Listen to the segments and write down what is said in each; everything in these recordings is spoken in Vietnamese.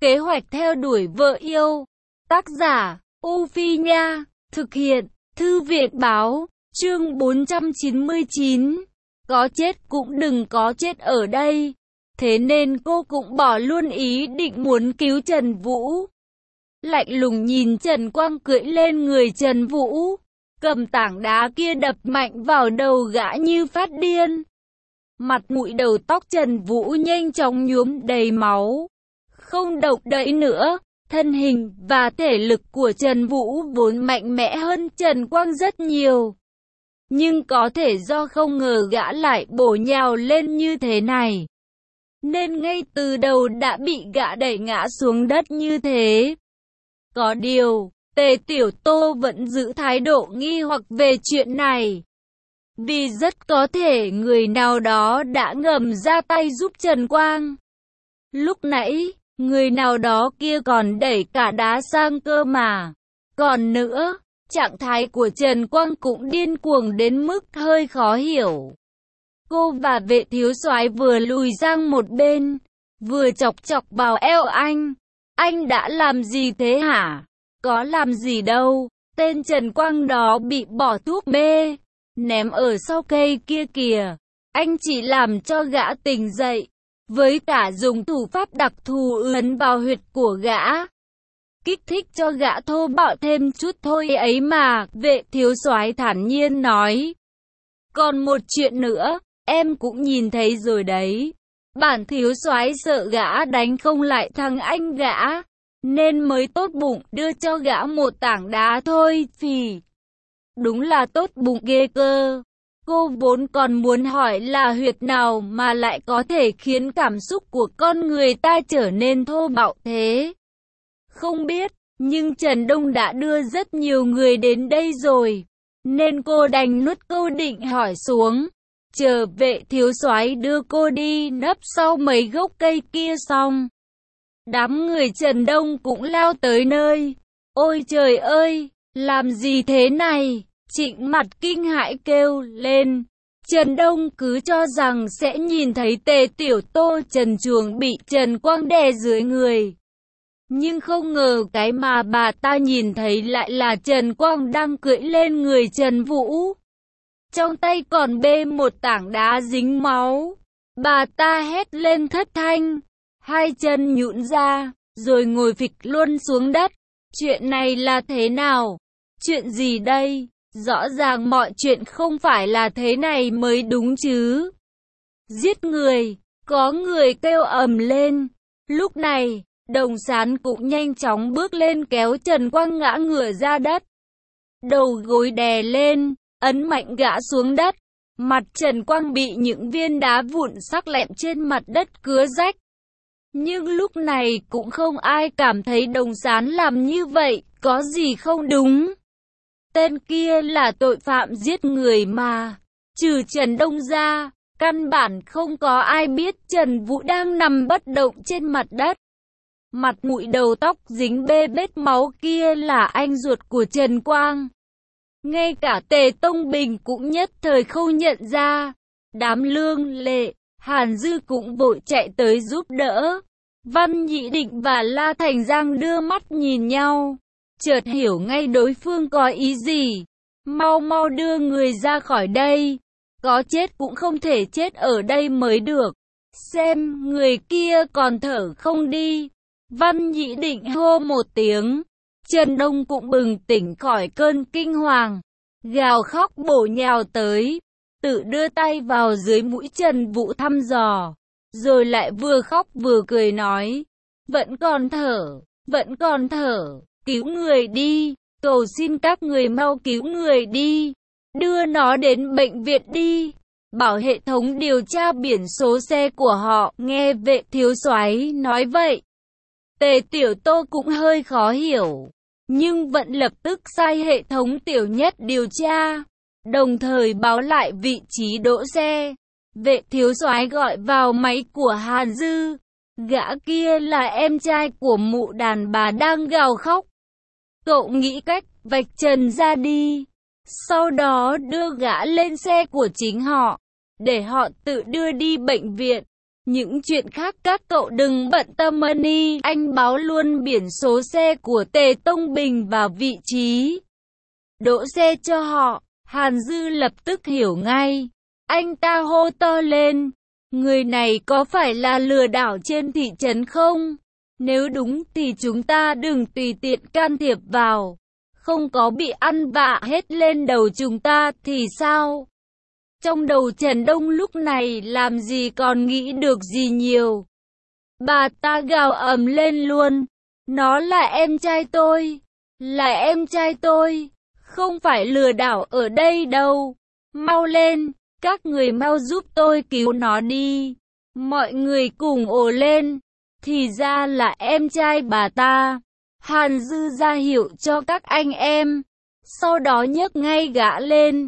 Kế hoạch theo đuổi vợ yêu. Tác giả, U Phi Nha. Thực hiện, Thư viện Báo. Chương 499. Có chết cũng đừng có chết ở đây. Thế nên cô cũng bỏ luôn ý định muốn cứu Trần Vũ. Lạnh lùng nhìn Trần Quang cưỡi lên người Trần Vũ, cầm tảng đá kia đập mạnh vào đầu gã như phát điên. Mặt mũi đầu tóc Trần Vũ nhanh chóng nhuốm đầy máu. Không động đậy nữa, thân hình và thể lực của Trần Vũ vốn mạnh mẽ hơn Trần Quang rất nhiều. Nhưng có thể do không ngờ gã lại bổ nhào lên như thế này, nên ngay từ đầu đã bị gã đẩy ngã xuống đất như thế. Có điều, Tề Tiểu Tô vẫn giữ thái độ nghi hoặc về chuyện này. Vì rất có thể người nào đó đã ngầm ra tay giúp Trần Quang. Lúc nãy, người nào đó kia còn đẩy cả đá sang cơ mà. Còn nữa, trạng thái của Trần Quang cũng điên cuồng đến mức hơi khó hiểu. Cô và Vệ thiếu soái vừa lùi sang một bên, vừa chọc chọc vào eo anh. Anh đã làm gì thế hả? Có làm gì đâu, tên Trần Quang đó bị bỏ thuốc mê, ném ở sau cây kia kìa. Anh chỉ làm cho gã tỉnh dậy, với cả dùng thủ pháp đặc thù ấn vào huyệt của gã, kích thích cho gã thô bạo thêm chút thôi ấy mà. Vệ thiếu soái thản nhiên nói. Còn một chuyện nữa, em cũng nhìn thấy rồi đấy. Bản thiếu soái sợ gã đánh không lại thằng anh gã, nên mới tốt bụng đưa cho gã một tảng đá thôi. Phì, đúng là tốt bụng ghê cơ. Cô vốn còn muốn hỏi là huyệt nào mà lại có thể khiến cảm xúc của con người ta trở nên thô bạo thế. Không biết, nhưng Trần Đông đã đưa rất nhiều người đến đây rồi, nên cô đành nuốt câu định hỏi xuống. Chờ Vệ thiếu soái đưa cô đi nấp sau mấy gốc cây kia xong, đám người Trần Đông cũng lao tới nơi. Ôi trời ơi, làm gì thế này? Trịnh mặt kinh hãi kêu lên. Trần Đông cứ cho rằng sẽ nhìn thấy Tề Tiểu Tô trần truồng bị Trần Quang đè dưới người. Nhưng không ngờ cái mà bà ta nhìn thấy lại là Trần Quang đang cưỡi lên người Trần Vũ. Trong tay còn bê một tảng đá dính máu. Bà ta hét lên thất thanh, hai chân nhũn ra, rồi ngồi phịch luôn xuống đất. Chuyện này là thế nào? Chuyện gì đây? Rõ ràng mọi chuyện không phải là thế này mới đúng chứ. Giết người, có người kêu ầm lên. Lúc này, Đồng Sán cũng nhanh chóng bước lên kéo Trần Quang ngã ngửa ra đất. Đầu gối đè lên, ấn mạnh gã xuống đất. Mặt Trần Quang bị những viên đá vụn sắc lẹm trên mặt đất cứa rách. Nhưng lúc này cũng không ai cảm thấy Đồng Sán làm như vậy có gì không đúng. Tên kia là tội phạm giết người mà. Trừ Trần Đông ra, căn bản không có ai biết Trần Vũ đang nằm bất động trên mặt đất. Mặt mũi đầu tóc dính bê bết máu kia là anh ruột của Trần Quang. Ngay cả Tề Tông Bình cũng nhất thời không nhận ra. Đám Lương Lệ, Hàn Dư cũng vội chạy tới giúp đỡ. Văn Nhị Định và La Thành Giang đưa mắt nhìn nhau, chợt hiểu ngay đối phương có ý gì. Mau mau đưa người ra khỏi đây. Có chết cũng không thể chết ở đây mới được. Xem người kia còn thở không đi. Văn Nhị Định hô một tiếng. Trần Đông cũng bừng tỉnh khỏi cơn kinh hoàng, gào khóc bổ nhào tới, tự đưa tay vào dưới mũi Trần Vũ thăm dò, rồi lại vừa khóc vừa cười nói, vẫn còn thở, cứu người đi, cầu xin các người mau cứu người đi, đưa nó đến bệnh viện đi, bảo hệ thống điều tra biển số xe của họ. Nghe Vệ thiếu soái nói vậy, Tề Tiểu Tô cũng hơi khó hiểu, nhưng vẫn lập tức sai hệ thống Tiểu Nhất điều tra, đồng thời báo lại vị trí đỗ xe. Vệ thiếu soái gọi vào máy của Hàn Dư. Gã kia là em trai của mụ đàn bà đang gào khóc. Cậu nghĩ cách vạch trần ra đi, sau đó đưa gã lên xe của chính họ, để họ tự đưa đi bệnh viện. Những chuyện khác các cậu đừng bận tâm Money. Anh báo luôn biển số xe của Tề Tông Bình và vị trí đỗ xe cho họ. Hàn Dư lập tức hiểu ngay. Anh ta hô to lên. Người này có phải là lừa đảo trên thị trấn không? Nếu đúng thì chúng ta đừng tùy tiện can thiệp vào. Không có bị ăn vạ hết lên đầu chúng ta thì sao? Trong đầu Trần Đông lúc này làm gì còn nghĩ được gì nhiều. Bà ta gào ầm lên luôn. Nó là em trai tôi. Là em trai tôi. Không phải lừa đảo ở đây đâu. Mau lên. Các người mau giúp tôi cứu nó đi. Mọi người cùng ồ lên. Thì ra là em trai bà ta. Hàn Dư ra hiệu cho các anh em. Sau đó nhấc ngay gã lên.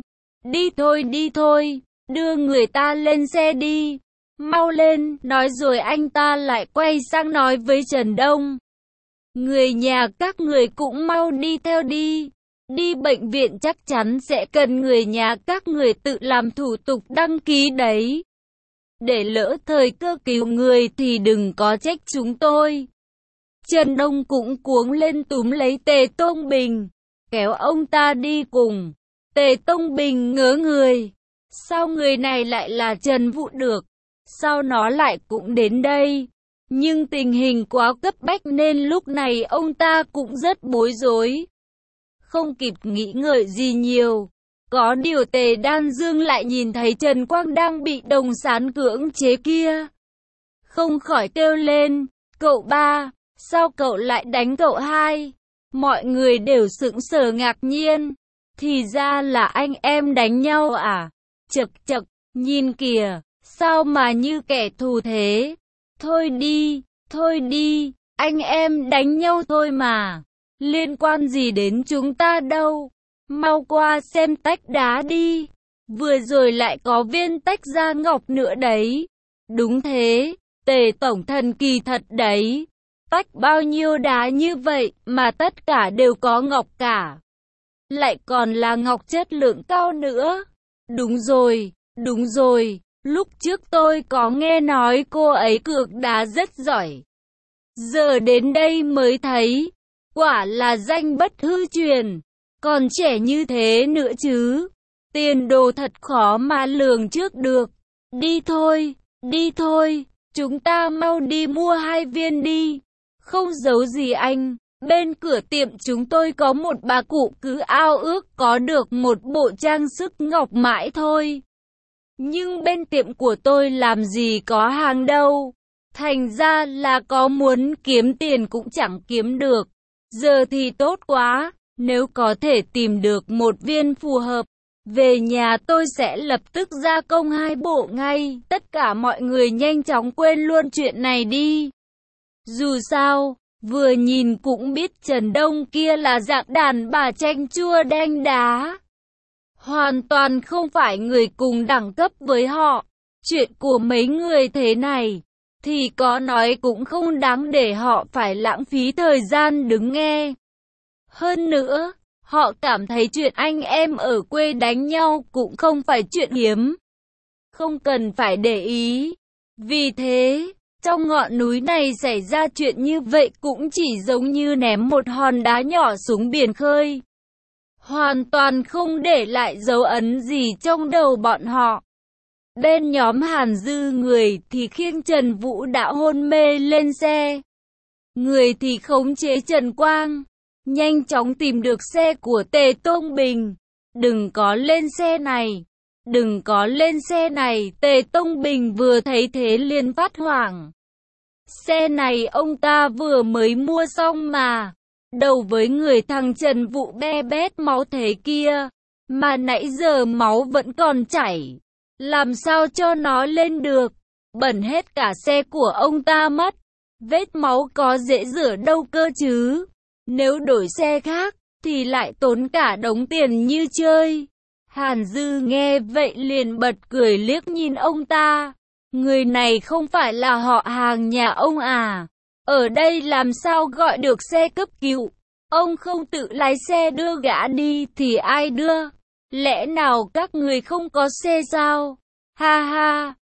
Đi thôi, đưa người ta lên xe đi. Mau lên, nói rồi anh ta lại quay sang nói với Trần Đông. Người nhà các người cũng mau đi theo đi. Đi bệnh viện chắc chắn sẽ cần người nhà các người tự làm thủ tục đăng ký đấy. Để lỡ thời cơ cứu người thì đừng có trách chúng tôi. Trần Đông cũng cuống lên túm lấy Tề Tông Bình, kéo ông ta đi cùng. Tề Tông Bình ngớ người. Sao người này lại là Trần Vũ được? Sao nó lại cũng đến đây? Nhưng tình hình quá cấp bách nên lúc này ông ta cũng rất bối rối. Không kịp nghĩ ngợi gì nhiều. Có điều Tề Đan Dương lại nhìn thấy Trần Quang đang bị Đồng Sán cưỡng chế kia. Không khỏi kêu lên, cậu ba, sao cậu lại đánh cậu hai? Mọi người đều sững sờ ngạc nhiên. Thì ra là anh em đánh nhau à? Chậc chậc, nhìn kìa, sao mà như kẻ thù thế? Thôi đi, anh em đánh nhau thôi mà. Liên quan gì đến chúng ta đâu? Mau qua xem tách đá đi. Vừa rồi lại có viên tách da ngọc nữa đấy. Đúng thế, Tề tổng thần kỳ thật đấy. Tách bao nhiêu đá như vậy mà tất cả đều có ngọc cả. Lại còn là ngọc chất lượng cao nữa. Đúng rồi, lúc trước tôi có nghe nói cô ấy cược đá rất giỏi. Giờ đến đây mới thấy, quả là danh bất hư truyền. Còn trẻ như thế nữa chứ. Tiền đồ thật khó mà lường trước được. Đi thôi, chúng ta mau đi mua 2 viên đi. Không giấu gì anh, bên cửa tiệm chúng tôi có một bà cụ cứ ao ước có được một bộ trang sức ngọc mãi thôi. Nhưng bên tiệm của tôi làm gì có hàng đâu. Thành ra là có muốn kiếm tiền cũng chẳng kiếm được. Giờ thì tốt quá, nếu có thể tìm được một viên phù hợp, về nhà tôi sẽ lập tức gia công 2 bộ ngay. Tất cả mọi người nhanh chóng quên luôn chuyện này đi. Dù sao, vừa nhìn cũng biết Trần Đông kia là dạng đàn bà chanh chua đanh đá. Hoàn toàn không phải người cùng đẳng cấp với họ. Chuyện của mấy người thế này, thì có nói cũng không đáng để họ phải lãng phí thời gian đứng nghe. Hơn nữa, họ cảm thấy chuyện anh em ở quê đánh nhau cũng không phải chuyện hiếm. Không cần phải để ý. Vì thế, trong ngọn núi này xảy ra chuyện như vậy cũng chỉ giống như ném một hòn đá nhỏ xuống biển khơi. Hoàn toàn không để lại dấu ấn gì trong đầu bọn họ. Bên nhóm Hàn Dư người thì khiêng Trần Vũ đã hôn mê lên xe. Người thì khống chế Trần Quang. Nhanh chóng tìm được xe của Tề Tông Bình. Đừng có lên xe này. Tề Tông Bình vừa thấy thế liền phát hoảng. Xe này ông ta vừa mới mua xong mà. Đầu với người thằng Trần Vũ be bét máu thế kia. Mà nãy giờ máu vẫn còn chảy. Làm sao cho nó lên được. Bẩn hết cả xe của ông ta mất. Vết máu có dễ rửa đâu cơ chứ. Nếu đổi xe khác, thì lại tốn cả đống tiền như chơi. Hàn Dư nghe vậy liền bật cười liếc nhìn ông ta. Người này không phải là họ hàng nhà ông à? Ở đây làm sao gọi được xe cấp cứu? Ông không tự lái xe đưa gã đi thì ai đưa? Lẽ nào các người không có xe sao? Ha ha,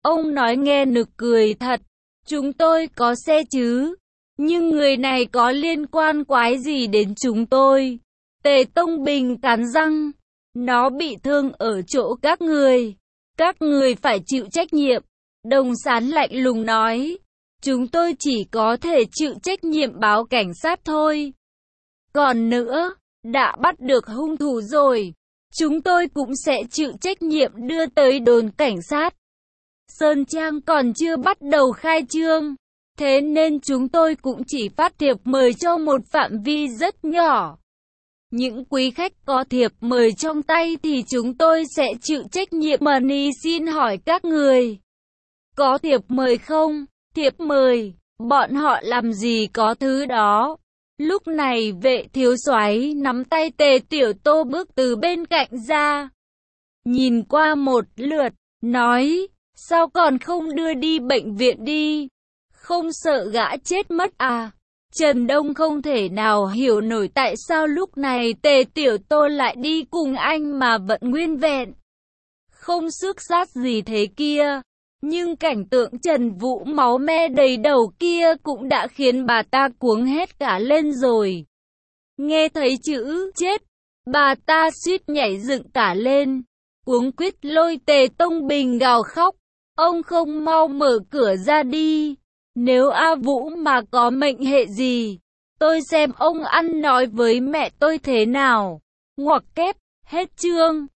Ông nói nghe nực cười thật. Chúng tôi có xe chứ. Nhưng người này có liên quan quái gì đến chúng tôi? Tề Tông Bình cắn răng. Nó bị thương ở chỗ các người. Các người phải chịu trách nhiệm. Đồng Sán lạnh lùng nói. Chúng tôi chỉ có thể chịu trách nhiệm báo cảnh sát thôi. Còn nữa, đã bắt được hung thủ rồi. Chúng tôi cũng sẽ chịu trách nhiệm đưa tới đồn cảnh sát. Sơn Trang còn chưa bắt đầu khai trương. Thế nên chúng tôi cũng chỉ phát thiệp mời cho một phạm vi rất nhỏ. Những quý khách có thiệp mời trong tay thì chúng tôi sẽ chịu trách nhiệm. Money xin hỏi các người. Có thiệp mời không? Thiệp mời. Bọn họ làm gì có thứ đó. Lúc này Vệ thiếu soái nắm tay Tề Tiểu Tô bước từ bên cạnh ra. Nhìn qua một lượt, nói, sao còn không đưa đi bệnh viện đi? Không sợ gã chết mất à? Trần Đông không thể nào hiểu nổi tại sao lúc này Tề Tiểu Tô lại đi cùng anh mà vẫn nguyên vẹn. Không xước sát gì thế kia. Nhưng cảnh tượng Trần Vũ máu me đầy đầu kia cũng đã khiến bà ta cuống hết cả lên rồi. Nghe thấy chữ chết, bà ta suýt nhảy dựng cả lên. Cuống quýt lôi Tề Tông Bình gào khóc. Ông không mau mở cửa ra đi. Nếu A Vũ mà có mệnh hệ gì, tôi xem ông ăn nói với mẹ tôi thế nào. Ngoặc kép, hết chương.